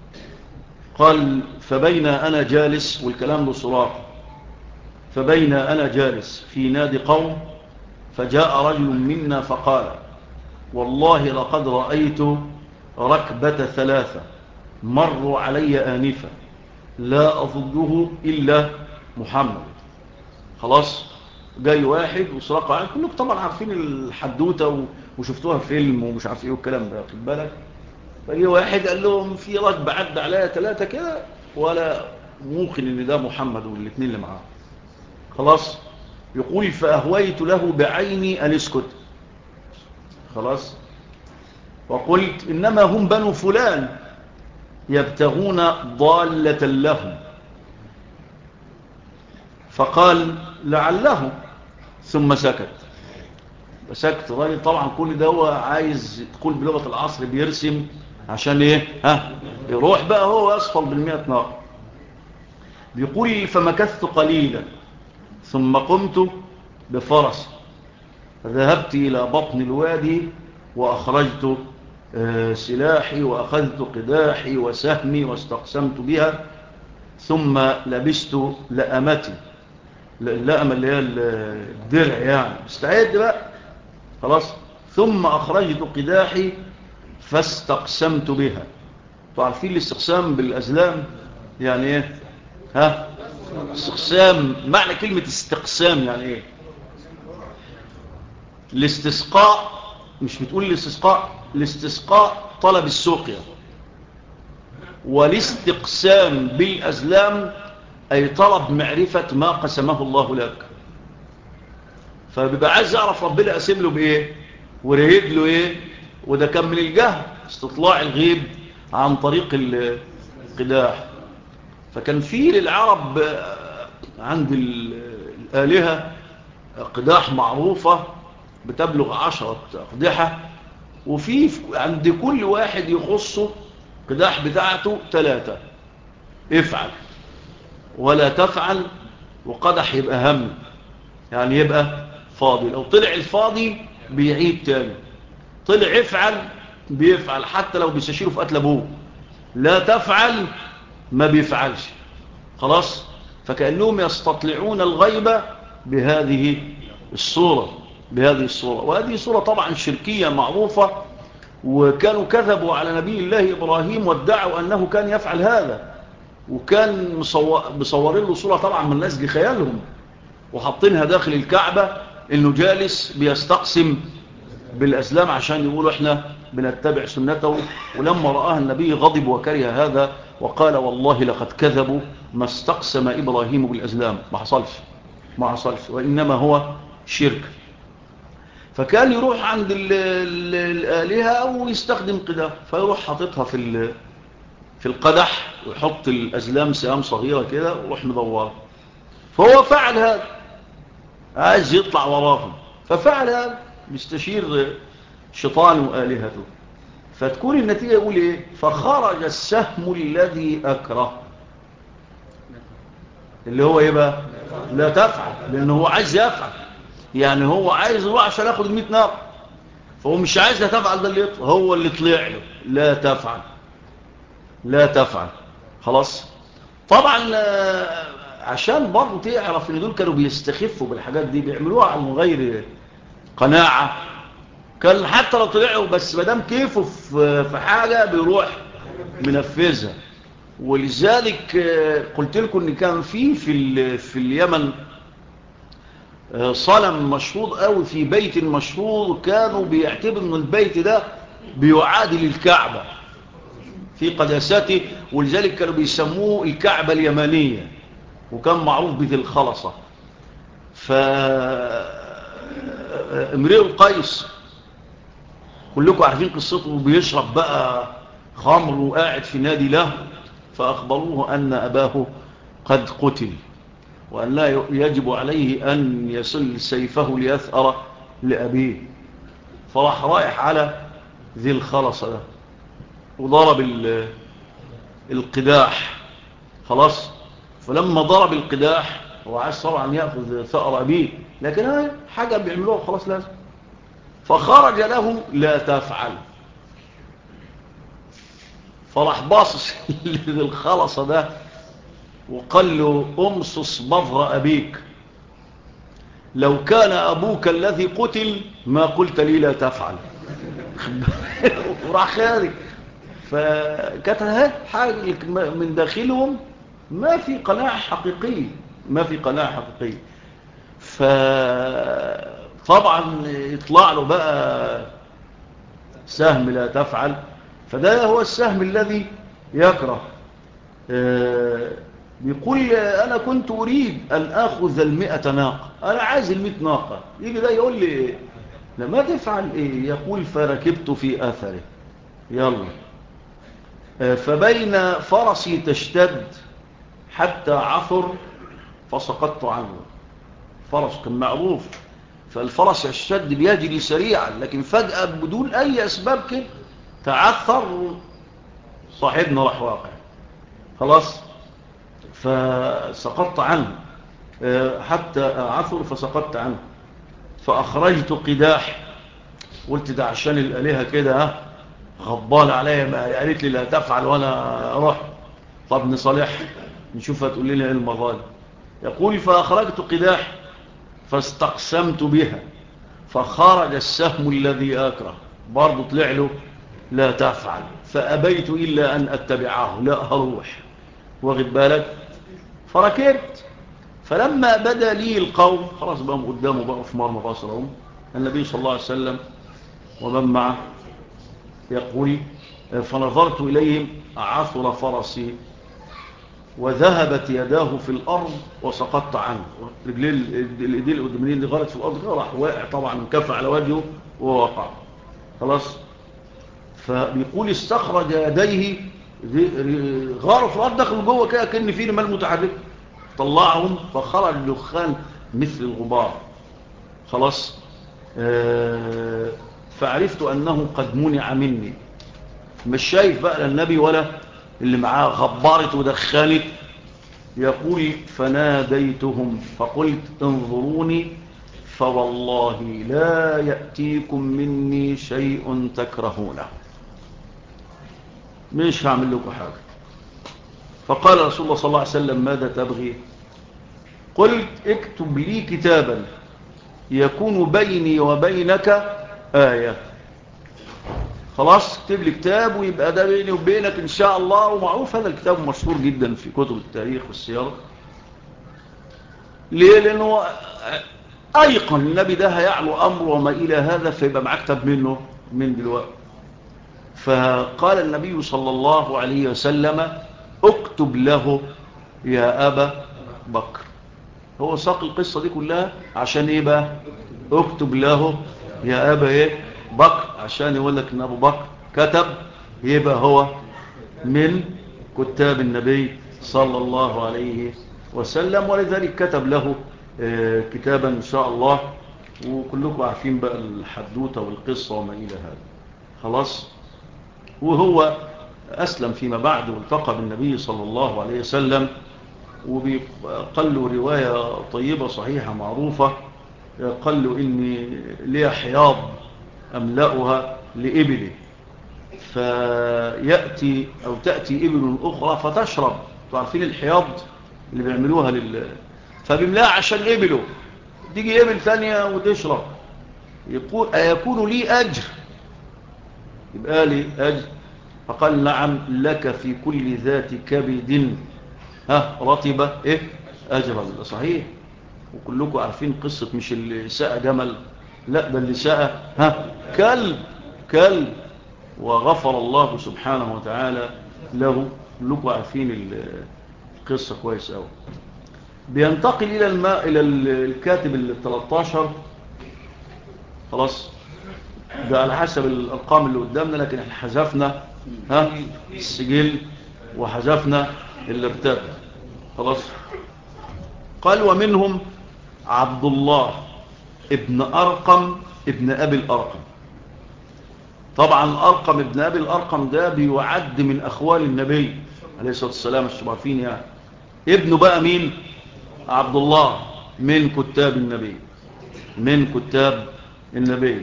قال فبين أنا جالس، والكلام لسراق، فبين أنا جالس في نادي قوم، فجاء رجل منا فقال والله لقد رأيت ركبة 3 مروا علي آنفا لا أظنه إلا محمد. خلاص. جاي واحد وسرقوا عليه، كلكم طبعا عارفين الحدوتة وشفتوها فيلم ومش عارف ايه والكلام ده، خد بالك. فجي واحد قال لهم في ركبة عدى عليها 3 كده، ولا ممكن ان ده محمد والاثنين اللي معاه. خلاص. يقول فأهويت له بعيني أن اسكت. خلاص. وقلت إنما هم بنو فلان يبتغون ضالة لهم، فقال لعله، ثم سكت. سكت الراجل طبعا كل ده هو عايز تقول بلغة العصر بيرسم عشان ايه يروح بقى هو يصفل بالمئة ناقة. بيقول فمكثت قليلا ثم قمت بفرس فذهبت إلى بطن الوادي وأخرجت سلاحي وأخذت قداحي وسهمي واستقسمت بها، ثم لبست لأمتي. اللأمة اللي هي الدرع يعني استعد بقى خلاص. ثم أخرجت قداحي فاستقسمت بها. تعرفين الاستقسام بالأزلام يعني ايه؟ استقسام، معنى كلمة استقسام يعني ايه؟ الاستسقاء، مش بتقول الاستسقاء، الاستسقاء طلب السقيا، والاستقسام بالأزلام أي طلب معرفة ما قسمه الله لك. فبيبقى عايز يعرف ربنا قسم له بإيه ورهيد له إيه، وده كان من الجهل استطلاع الغيب عن طريق القداح. فكان في للعرب عند الآلهة قداح معروفة بتبلغ 10 أقدحة، وفي عند كل واحد يخصه قداح بتاعته 3: افعل ولا تفعل وقدح يبقى هم، يعني يبقى فاضي. لو طلع الفاضي بيعيد تاني، طلع افعل بيفعل حتى لو بيستشيره في قتل ابوه، لا تفعل ما بيفعلش خلاص. فكأنهم يستطلعون الغيبة بهذه الصورة، وهذه صورة طبعا شركية معروفة، وكانوا كذبوا على نبي الله إبراهيم وادعوا أنه كان يفعل هذا، وكان مصورين له صورة طبعا من نسج خيالهم وحاطينها داخل الكعبة انه جالس بيستقسم بالأسلام عشان يقولوا احنا بنتبع سنته. ولما رآها النبي غضب وكره هذا وقال والله لقد كذبوا ما استقسم إبراهيم بالأسلام. ما حصلش وإنما هو شرك. فكان يروح عند الآلهة ويستخدم قداح، فيروح حاططها في القدح ويحط الأزلام سهام صغيرة كده ويروح مدورها. فهو فعل هذا، عايز يطلع وراهم، ففعل هذا بيستشير شيطان وآلهته. فتكون النتيجة يقول ايه؟ فخرج السهم الذي أكره، اللي هو ايه بقى؟ لا تفعل، لأنه هو عايز يفعل، يعني هو عايز يروح عشان ياخد 100 نار، فهو مش عايز لا تفعل، ده اللي يطلع هو اللي طلع له لا تفعل، لا تفعل خلاص. طبعا عشان برضه تعرف ان دول كانوا بيستخفوا بالحاجات دي، بيعملوها عن غير قناعة. كان حتى لو طلعوا بس مدام كيفه في حاجة بيروح منفذها. ولذلك قلت لكم ان كان في اليمن صنم مشهور قوي في بيت مشهور، كانوا بيعتبروا ان البيت ده بيعادل الكعبة في قداسته، ولذلك كانوا بيسموه الكعبة اليمانية، وكان معروف بذي الخلصة. امرئ القيس كلكم عارفين قصته، بيشرب بقى خمر وقاعد في نادي له، فأخبروه أن أباه قد قتل وأن لا يجب عليه أن يسل سيفه ليثأر لأبيه. فراح رايح على ذي الخلصة ده وضرب القداح خلاص. فلما ضرب القداح هو عايز طبعا يأخذ ثأر أبيه، لكن هاي حاجة بيعملوها خلاص لازم. فخرج له لا تفعل، فراح باصص للخلصة ده وقال له امصص بظر أبيك، لو كان أبوك الذي قتل ما قلت لي لا تفعل. وراح خارج. فكانت حاجة من داخلهم ما في قناعة حقيقية، فطبعا يطلع له بقى سهم لا تفعل، فده هو السهم الذي يكره. بيقول أنا كنت أريد أن أخذ 100 ناقة، أنا عايز 100 ناقة. يجي ده يقول لي لما تفعل إيه؟ يقول فركبت في أثره، يلا. فبين فرسي تشتد حتى عثر فسقطت عنه. فرس كان معروف، فالفرس الشد بيجري سريعا، لكن فجأة بدون أي أسباب كده تعثر، صاحبنا راح واقع خلاص، فسقطت عنه، حتى عثر فسقطت عنه. فأخرجت قداح، قلت ده عشان الآلهة كده غضبان عليا، ما قالت لي لا تفعل وأنا أروح. طب نصالح نشوف هتقول لنا إيه المرة دي. يقول فأخرجت قداح فاستقسمت بها فخرج السهم الذي أكره، برضو طلع له لا تفعل، فأبيت إلا أن أتبعه، لا هروح، واخد بالك. فركبت، فلما بدا لي القوم خلاص بقى قدامه بقى في مرمى بصرهم النبي صلى الله عليه وسلم ومن معه، يقول فنظرت إليهم عثر فرسي وذهبت يداه في الأرض وسقطت عنه، رجلين الإيدين القدامين دي غارت في الأرض، راح واقع طبعا مكفى على وجهه ووقع خلاص. فبيقول استخرج يديه، غاروا في الأرض دخلوا جوه كده كأن في رمال متحركة، طلعهم فخرج دخان مثل الغبار خلاص. فعرفت أنه قد منع مني، مش شايف بقى النبي ولا اللي معاه، غبارت ودخانت. يقول فناديتهم فقلت انظروني فوالله لا يأتيكم مني شيء تكرهونه، مش هعمل لكم حاجة. فقال رسول الله صلى الله عليه وسلم ماذا تبغي؟ قلت اكتب لي كتابا يكون بيني وبينك آية، خلاص اكتب لي كتاب ويبقى ده بيني وبينك إن شاء الله. ومعروف هذا الكتاب مشهور جدا في كتب التاريخ والسيرة. ليه؟ لأنه أيقن النبي ده هيعلو أمره وما إلى هذا، فيبقى معاه كتاب منه من دلوقتي. فقال النبي صلى الله عليه وسلم اكتب له يا أبا بكر. هو ساق القصة دي كلها عشان ايه بقى؟ اكتب له يا أبا ايه بكر، عشان يقول لك ان أبو بكر كتب، يبقى هو من كتاب النبي صلى الله عليه وسلم، ولذلك كتب له كتابا إن شاء الله. وكلكم عارفين بقى الحدوتة والقصة وما إلى هذا خلاص. وهو أسلم فيما بعد والتقى بالنبي صلى الله عليه وسلم، وقال له رواية طيبة صحيحة معروفة، قال له إني لي حياض أملأها لإبلي، فيأتي أو تأتي إبل أخرى فتشرب. تعرفين الحياض اللي بيعملوها فبيملاها عشان إبله، تيجي إبل ثانية وتشرب. يقول أيكون لي أجر؟ يبقى لي أجر؟ فقال نعم لك في كل ذات كبد رطبة أجرا. صحيح. وكلكم عارفين قصة مش اللي ساء جمل، لا ده اللي ساء كلب، وغفر الله سبحانه وتعالى له. كلكم عارفين القصة كويس أوي. بينتقل إلى الكاتب 13 خلاص، ده على حسب الأرقام اللي قدامنا، لكن احنا حذفنا السجل وحذفنا اللي ارتد خلاص. قال ومنهم عبد الله ابن أرقم ابن أبي الأرقم. طبعا الأرقم ابن أبي الأرقم ده بيعد من أخوال النبي عليه الصلاة والسلام، مش عارفين يعني. ابنه بقى مين؟ عبد الله، من كتاب النبي.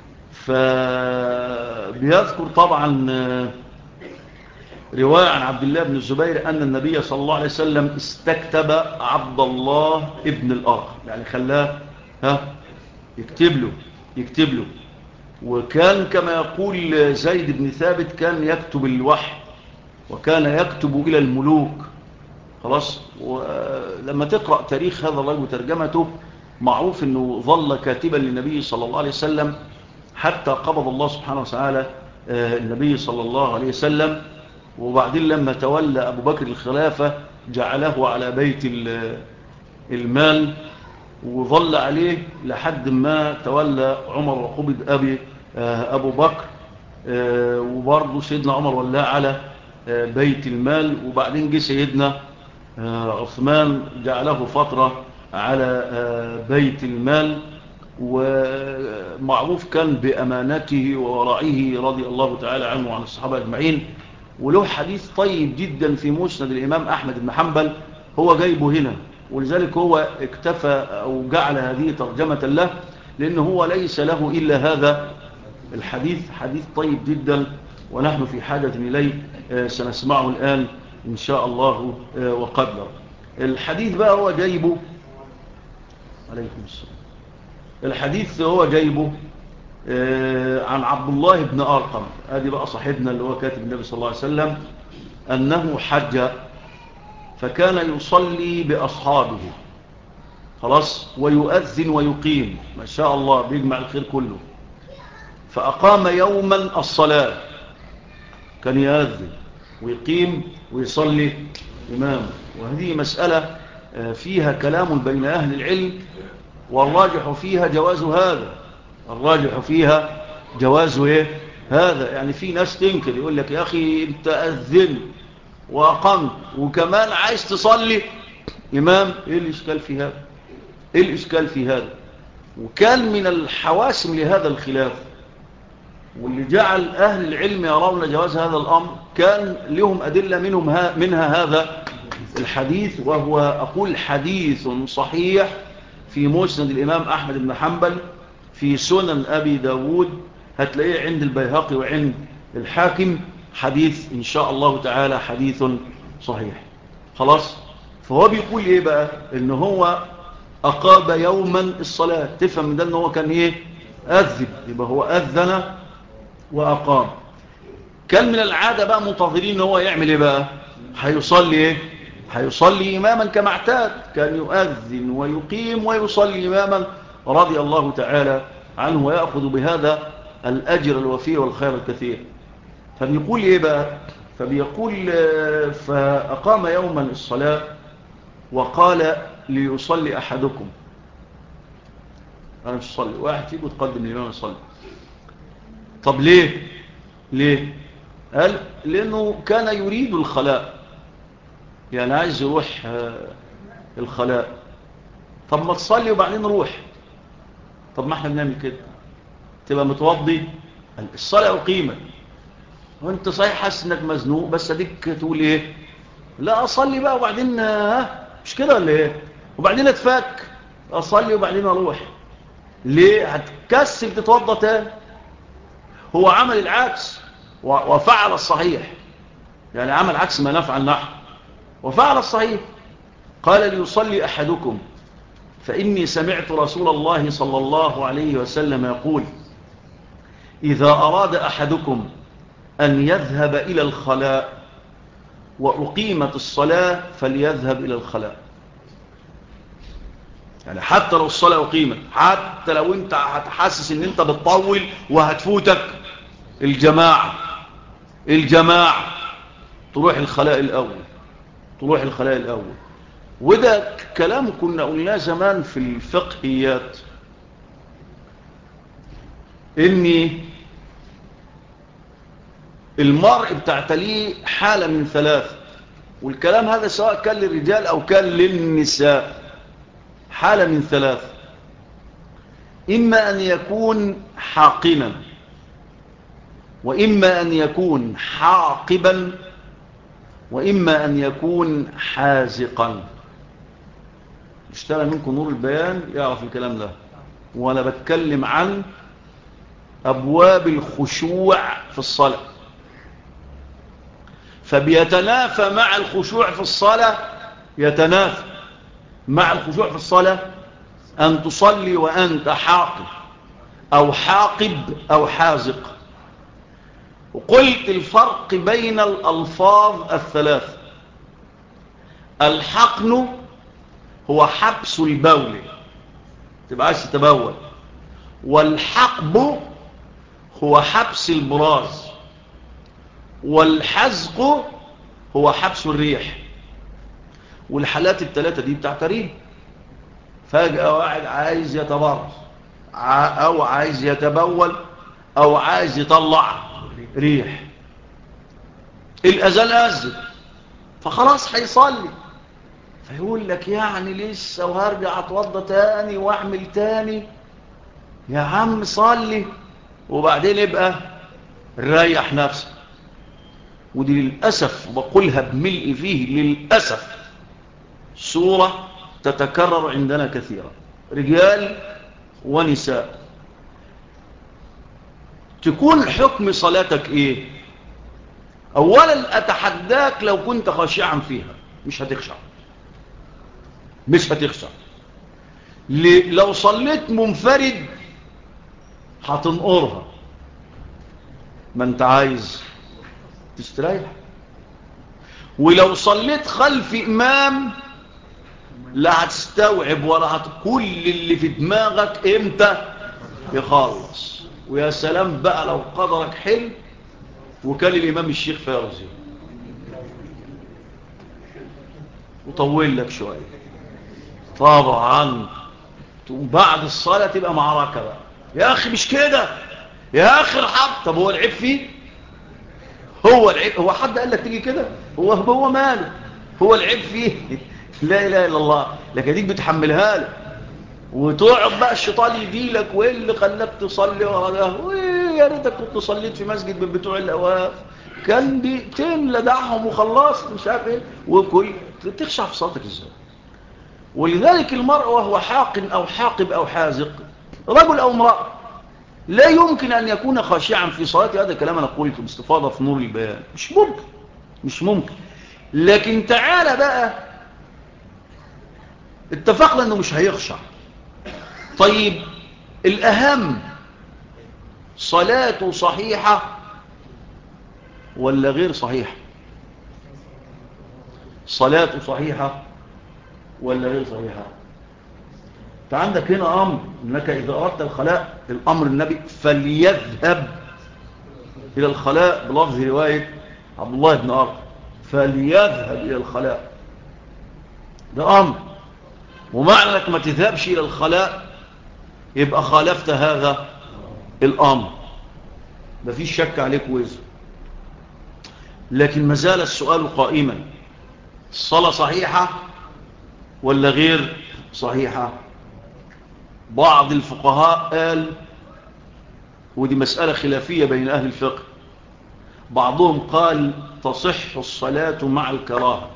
فبيذكر طبعا رواية عن عبد الله بن الزبير أن النبي صلى الله عليه وسلم استكتب عبد الله ابن الأرقم، يعني خلاه يكتب له. وكان كما يقول زيد بن ثابت كان يكتب الوحي، وكان يكتب إلى الملوك خلاص. ولما تقرأ تاريخ هذا الرجل وترجمته، معروف أنه ظل كاتبا للنبي صلى الله عليه وسلم حتى قبض الله سبحانه وتعالى النبي صلى الله عليه وسلم. وبعدين لما تولى أبو بكر الخلافة جعله على بيت المال، وظل عليه لحد ما تولى عمر وقبض أبو بكر، وبرضه سيدنا عمر ولاه على بيت المال. وبعدين جه سيدنا عثمان جعله فترة على بيت المال، ومعروف كان بأمانته وورعه رضي الله تعالى عنه وعن الصحابة أجمعين. وله حديث طيب جدا في مسند الإمام أحمد بن حنبل هو جايبه هنا، ولذلك هو اكتفى أو جعل هذه ترجمة له، لأنه هو ليس له إلا هذا الحديث، حديث طيب جدا ونحن في حاجة إليه، سنسمعه الآن إن شاء الله وقدر. الحديث بقى هو جايبه عليكم السلام. الحديث هو جايبه عن عبد الله بن أرقم، هذه بقى صاحبنا اللي هو كاتب النبي صلى الله عليه وسلم، أنه حج فكان يصلي بأصحابه خلاص ويؤذن ويقيم، ما شاء الله بيجمع الخير كله. فأقام يوما الصلاة، كان يؤذن ويقيم ويصلي إمام. وهذه مسألة فيها كلام بين أهل العلم، والراجح فيها جواز هذا، الراجح فيها جواز هذا. يعني في ناس تنكر يقول لك يا أخي أنت أذن وأقمت وكمان عايز تصلي إمام، إيه الإشكال في هذا؟ إيه الإشكال في هذا؟ وكان من الحواسم لهذا الخلاف، واللي جعل أهل العلم يرون جواز هذا الأمر كان لهم أدلة منها هذا الحديث، وهو أقول حديث صحيح في مسند الإمام أحمد بن حنبل، في سنن أبي داود، هتلاقيه عند البيهقي وعند الحاكم، حديث إن شاء الله تعالى حديث صحيح خلاص. فهو بيقول إيه بقى؟ إن هو أقام يوما الصلاة، تفهم من ده إن هو كان إيه؟ أذن، يبقى هو أذن وأقام. كان من العادة بقى منتظرين إن هو يعمل إيه بقى؟ هيصلي إيه؟ هيصلي إماما كما اعتاد، كان يؤذن ويقيم ويصلي إماما رضي الله تعالى عنه، ويأخذ بهذا الأجر الوفير والخير الكثير. فبيقول إيه بقى؟ فبيقول فأقام يوما الصلاة وقال ليصلي أحدكم، أنا مش أصلي، واحد فيكم تقدم الإمام يصلي. طب ليه؟ قال لأنه كان يريد الخلاء، يعني عايز يروح الخلاء. طب ما تصلي وبعدين روح. طب ما احنا بنعمل كده، تبقى متوضي الصلاة أقيمت وانت صحيح حاسس انك مزنوق، بس اديك تقول ايه؟ لا اصلي بقى وبعدين مش كده ولا ايه؟ وبعدين اتفك اصلي وبعدين اروح. ليه؟ هتكسل تتوضى تاني. هو عمل العكس وفعل الصحيح، يعني عمل عكس ما نفعل نحن وفعل الصحيح. قال ليصلي أحدكم فإني سمعت رسول الله صلى الله عليه وسلم يقول إذا أراد أحدكم أن يذهب إلى الخلاء وأقيمت الصلاة فليذهب إلى الخلاء. يعني حتى لو الصلاة أقيمت، حتى لو أنت هتحسس أن أنت بتطول وهتفوتك الجماعة تروح الخلاء الأول. وده كلام كنا قلناه زمان في الفقهيات، إن المرء بتعتليه حالة من ثلاث، والكلام هذا سواء كان للرجال أو كان للنساء، حالة من ثلاث: إما أن يكون حاقنا، وإما أن يكون حاقبا، وإما أن يكون حازقا. اشتغل منكم نور البيان يعرف الكلام ده، وأنا بتكلم عن أبواب الخشوع في الصلاة. فبيتنافى مع الخشوع في الصلاة، يتنافى مع الخشوع في الصلاة أن تصلي وأنت حاقب أو حاقب أو حازق. وقلت الفرق بين الألفاظ الثلاث: الحقن هو حبس البول، تبقى عايز تتبول، والحقب هو حبس البراز، والحزق هو حبس الريح. والحالات الثلاثة دي بتعتريه. فجأة واحد عايز يتبرز أو عايز يتبول أو عايز يطلع ريح، الأذان أذن فخلاص هيصلي، فيقول لك يعني لسه وهرجع اتوضى تاني واعمل تاني؟ يا عم صلي وبعدين ابقى ريح نفسك. ودي للأسف وبقولها بملء فيه للأسف صورة تتكرر عندنا كثيرا، رجال ونساء. تكون حكم صلاتك ايه؟ اولا اتحداك لو كنت خاشعا فيها مش هتخشع، مش هتخشع. لو صليت منفرد هتنقرها، ما انت عايز تستريح. ولو صليت خلف امام لا هتستوعب ولا كل اللي في دماغك امتى يخلص. ويا سلام بقى لو قدرك حلو وكان الامام الشيخ فارزي وطول لك شويه، طبعا بعد الصلاه تبقى معركه بقى. يا اخي مش كده، يا اخي ارحم. طب هو العيب فيه؟ هو العيب؟ هو حد قال لك تيجي كده؟ هو ماله؟ هو العيب فيه؟ لا اله الا الله. لكن ديك بتحملها له وتقعد بقى الشيطان يجيلك وايه اللي خلاك تصلي ورا ده، يا ريتك كنت صليت في مسجد من بتوع الاواف، كان دقيقتين لدعهم وخلصت مش عارف ايه. وكل تخشع في صلاتك ازاي؟ ولذلك المرء وهو حاقن او حاقب او حازق، رجل او امرأة، لا يمكن ان يكون خاشعا في صلاته. هذا كلام انا قلته باستفاضة في نور البيان، مش ممكن، مش ممكن. لكن تعالى بقى، اتفقنا انه مش هيخشع. طيب الاهم، صلاته صحيحة ولا غير صحيحة؟ صلاته صحيحة ولا غير صحيحة؟ فعندك هنا أمر أنك إذا أردت الخلاء، الأمر النبي فليذهب إلى الخلاء بلفظ رواية عبد الله بن أرقم، فليذهب إلى الخلاء. ده أمر، ومعنى أنك ما تذهبش إلى الخلاء يبقى خالفت هذا الأمر، ما فيش شك عليك وزر. لكن ما زال السؤال قائما، الصلاة صحيحة ولا غير صحيحة؟ بعض الفقهاء قال، ودي مسألة خلافية بين أهل الفقه، بعضهم قال تصح الصلاة مع الكراهة.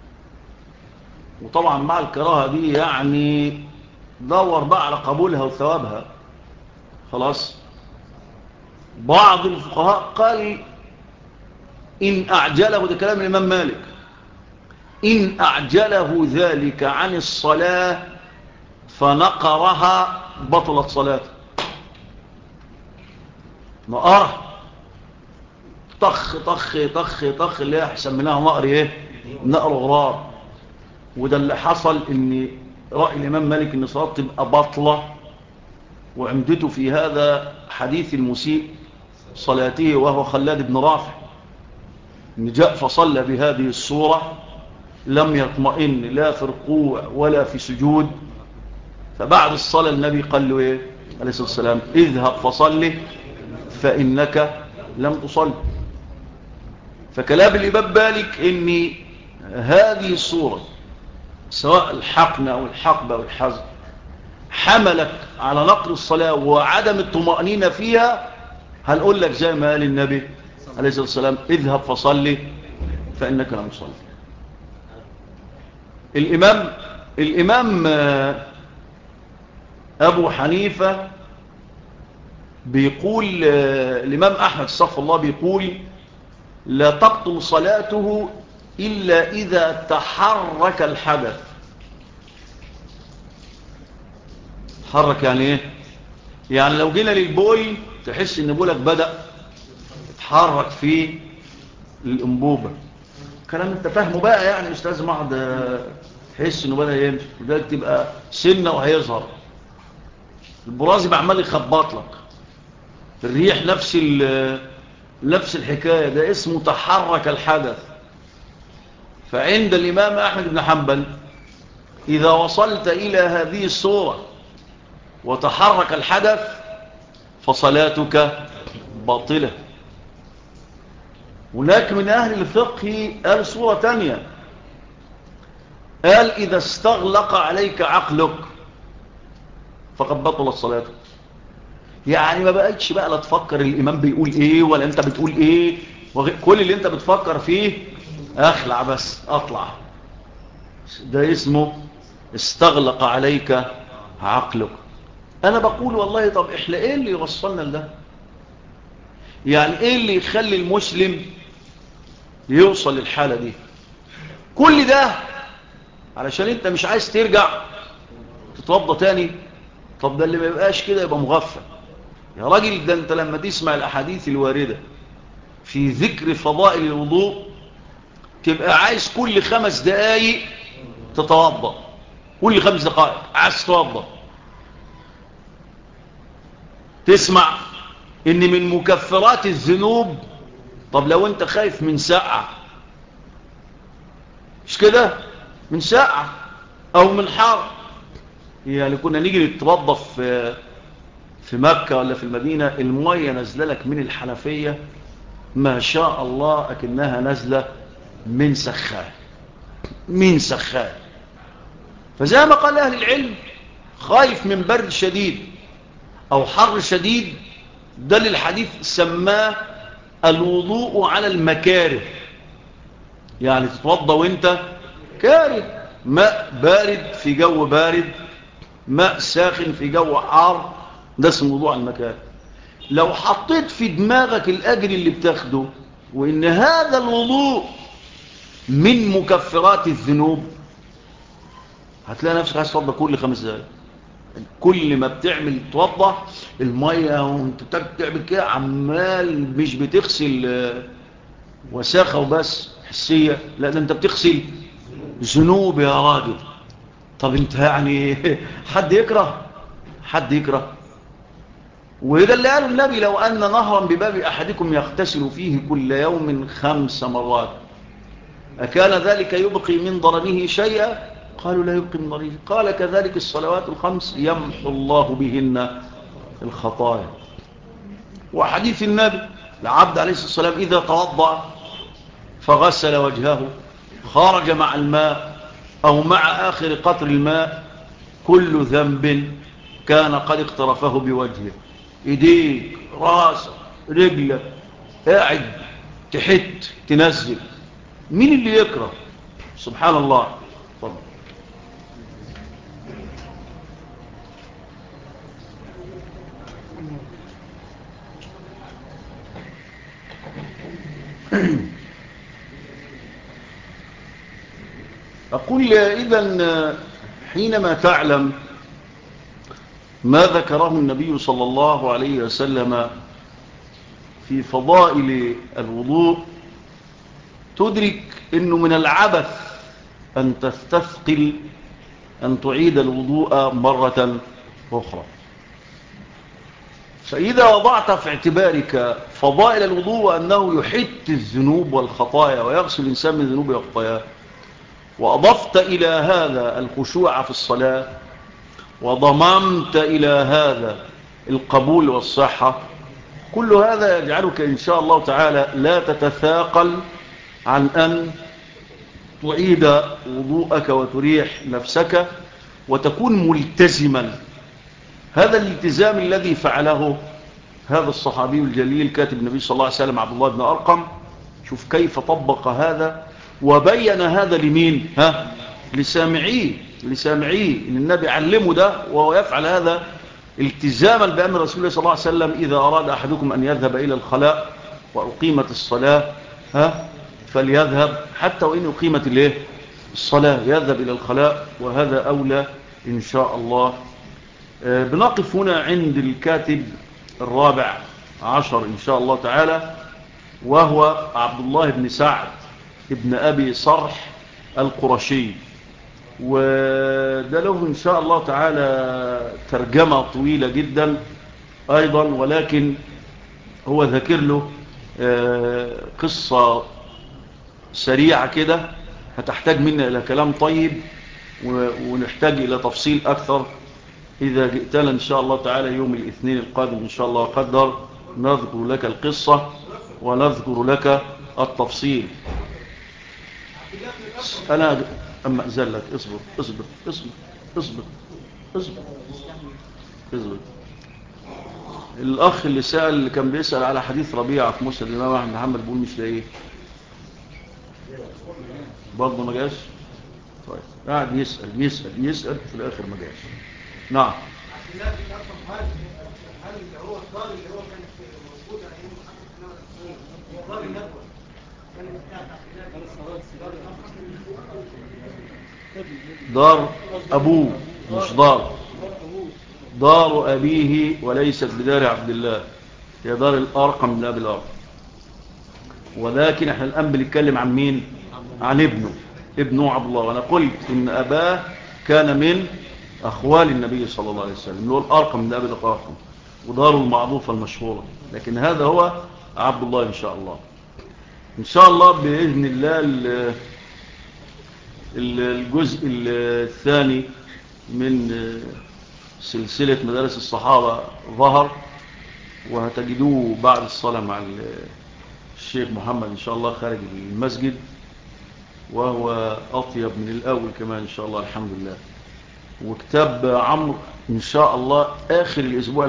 وطبعا مع الكراهة دي يعني دور بقى على قبولها وثوابها، خلاص. بعض الفقهاء قال إن أعجله، ده كلام الإمام مالك، إن أعجله ذلك عن الصلاة فنقرها بطلت صلاته. نقرها طخ طخ طخ طخ، اللي احسن منها نقر ايه؟ نقر غرار. وده اللي حصل، ان رأي الامام مالك ان صلاة تبقى بطلة، وعمدته في هذا حديث المسيء صلاته وهو خلاد بن رافع، ان جاء فصلى بهذه الصورة لم يطمئن لا في ركوع ولا في سجود. فبعد الصلاة النبي قال له ايه عليه الصلاة والسلام؟ اذهب فصلي فإنك لم تصلي. فكلام الإمام مالك ان هذه الصورة سواء الحقن أو الحقب أو الحزن حملك على نقل الصلاة وعدم الطمأنينة فيها، هنقول لك زي ما قال النبي عليه الصلاة والسلام اذهب فصلي فإنك لم تصلي. الإمام أبو حنيفة بيقول، الإمام أحمد صف الله بيقول لا تبطل صلاته إلا إذا تحرك الحدث. تحرك يعني إيه؟ يعني لو جينا للبول تحس إن بولك بدأ يتحرك في الأنبوبة، كلام انت فاهمه بقى، يعني مش لازم اقعد تحس إنه بدأ يمشي، وده تبقى سنة وهيظهر. البراز بعمل يخبط لك، الريح نفس الحكاية، ده اسمه تحرك الحدث. فعند الإمام أحمد بن حنبل إذا وصلت إلى هذه الصورة وتحرك الحدث فصلاتك باطلة. هناك من أهل الفقه قال صورة تانية، قال إذا استغلق عليك عقلك فقد بطلت صلاتك. يعني ما بقتش بقى لا تفكر الإمام بيقول إيه ولا أنت بتقول إيه، كل اللي أنت بتفكر فيه أخلع بس أطلع. ده اسمه استغلق عليك عقلك. أنا بقول والله طب إحنا إيه اللي يوصلنا لده؟ يعني إيه اللي يخلي المسلم يوصل للحالة دي؟ كل ده علشان أنت مش عايز ترجع تتوضى تاني. طب ده اللي ما يبقاش كده يبقى مغفل يا راجل. ده أنت لما تسمع الأحاديث الواردة في ذكر فضائل الوضوء تبقى عايز كل 5 دقايق تتوضى، كل 5 دقائق عايز تتوضى. تسمع ان من مكفرات الذنوب، طب لو انت خايف من سقعة، مش كده، من سقعة او من حر، يعني كنا نيجي نتوضى في مكة ولا في المدينة، المية نازله لك من الحنفية ما شاء الله اكنها نازله من سخان، من سخان. فزي ما قال اهل العلم، خايف من برد شديد او حر شديد، ده للحديث سماه الوضوء على المكاره. يعني تتوضى وانت كاره، ماء بارد في جو بارد، ماء ساخن في جو حار، ده اسمه وضوء على المكاره. لو حطيت في دماغك الاجر اللي بتاخده وان هذا الوضوء من مكفرات الذنوب، هتلاقي نفسك عايز تتوضى كل 5 دقايق. كل ما بتعمل توضى الميه وانت بتعمل كده عمال مش بتغسل وساخه وبس حسيه، لا ده انت بتغسل ذنوب يا راجل. طب انت يعني حد يكره؟ حد يكره؟ وده اللي قاله النبي: لو ان نهرا بباب احدكم يغتسل فيه كل يوم 5 مرات اكان ذلك يبقي من ضرنه شيئا؟ قالوا لا يبقي من ضرنه. قال كذلك الصلوات ال5 يمحو الله بهن الخطايا. وحديث النبي: العبد عليه الصلاة والسلام إذا توضأ فغسل وجهه خرج مع الماء أو مع آخر قطر الماء كل ذنب كان قد اقترفه بوجهه. إيديك، راسك، رجلك، قاعد تحت تنزل. مين اللي يكره؟ سبحان الله. فضل. أقول إذن حينما تعلم ما ذكره النبي صلى الله عليه وسلم في فضائل الوضوء، تدرك أنه من العبث أن تستثقل أن تعيد الوضوء مرة أخرى. فإذا وضعت في اعتبارك فضائل الوضوء وأنه يحت الذنوب والخطايا ويغسل الإنسان من ذنوب وخطاياه، وأضفت إلى هذا الخشوع في الصلاة، وضممت إلى هذا القبول والصحة، كل هذا يجعلك إن شاء الله تعالى لا تتثاقل عن أن تعيد وضوءك وتريح نفسك وتكون ملتزما. هذا الالتزام الذي فعله هذا الصحابي الجليل كاتب النبي صلى الله عليه وسلم عبد الله بن أرقم، شوف كيف طبق هذا وبين هذا لمين؟ لسامعيه. إن النبي علمه ده وهو يفعل هذا التزاما بأمر رسول الله صلى الله عليه وسلم: إذا أراد أحدكم أن يذهب إلى الخلاء وأقيمت الصلاة فليذهب، حتى وإن أقيمت الصلاة يذهب إلى الخلاء، وهذا أولى إن شاء الله. بنقف هنا عند الكاتب الرابع عشر إن شاء الله تعالى، وهو عبد الله بن سعد ابن أبي صرح القرشي. وده له إن شاء الله تعالى ترجمة طويلة جدا أيضا، ولكن هو ذكر له قصة سريعة كده هتحتاج منا إلى كلام طيب، ونحتاج إلى تفصيل أكثر إذا جئتنا إن شاء الله تعالى يوم الاثنين القادم إن شاء الله قدر، نذكر لك القصة ونذكر لك التفصيل. أنا أما أذن لك اصبر اصبر اصبر اصبر اصبر اصبر. الأخ اللي سأل، اللي كان بيسأل على حديث ربيعة في مسند الإمام أحمد محمد، بيقول مش لاقيه برضه ما جاش. طيب قاعد يسأل يسأل يسأل في الآخر ما جاش. نعم. هل هو الدار اللي هو كان موجود ايام محمد هو دار الندوه دار ابوه مش دار ابيه وليست بدار عبد الله، هي دار الارقم من ابي الارقم. ولكن احنا الان بنتكلم عن مين؟ عن ابنه عبد الله. وانا قلت ان اباه كان من اخوال النبي صلى الله عليه وسلم، اللي هو الارقم من ابي الارقم، وداره المعروفه المشهوره. لكن هذا هو عبد الله ان شاء الله. ان شاء الله باذن الله الجزء الثاني من سلسله مدارس الصحابه ظهر، وهتجدوه بعد الصلاه مع الشيخ محمد ان شاء الله خارج المسجد، وهو اطيب من الاول كمان ان شاء الله الحمد لله. وكتاب عمرو ان شاء الله اخر الاسبوع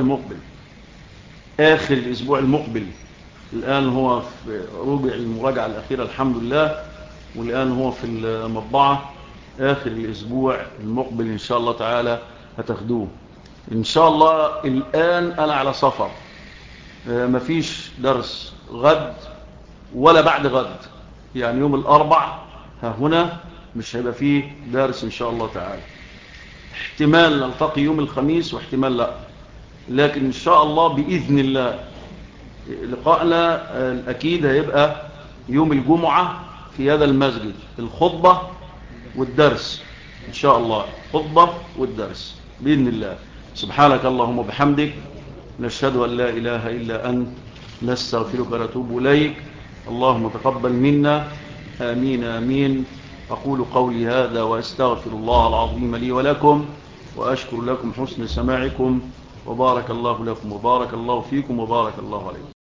المقبل. الان هو في ربع المراجعه الاخيره الحمد لله، والان هو في المطبعه. اخر الاسبوع المقبل ان شاء الله تعالى هتاخدوه ان شاء الله. الان انا على سفر، مفيش درس غد ولا بعد غد، يعني يوم الاربع ها هنا مش هيبقى فيه درس ان شاء الله تعالى. احتمال نلتقي يوم الخميس واحتمال لا، لكن ان شاء الله باذن الله لقاءنا الاكيد هيبقى يوم الجمعه في هذا المسجد، الخطبه والدرس ان شاء الله، خطبه والدرس باذن الله. سبحانك اللهم وبحمدك، نشهد ان لا اله الا انت، نستغفرك ونتوب اليك. اللهم تقبل منا، آمين آمين. أقول قولي هذا وأستغفر الله العظيم لي ولكم، وأشكر لكم حسن سماعكم، وبارك الله لكم وبارك الله فيكم وبارك الله عليكم.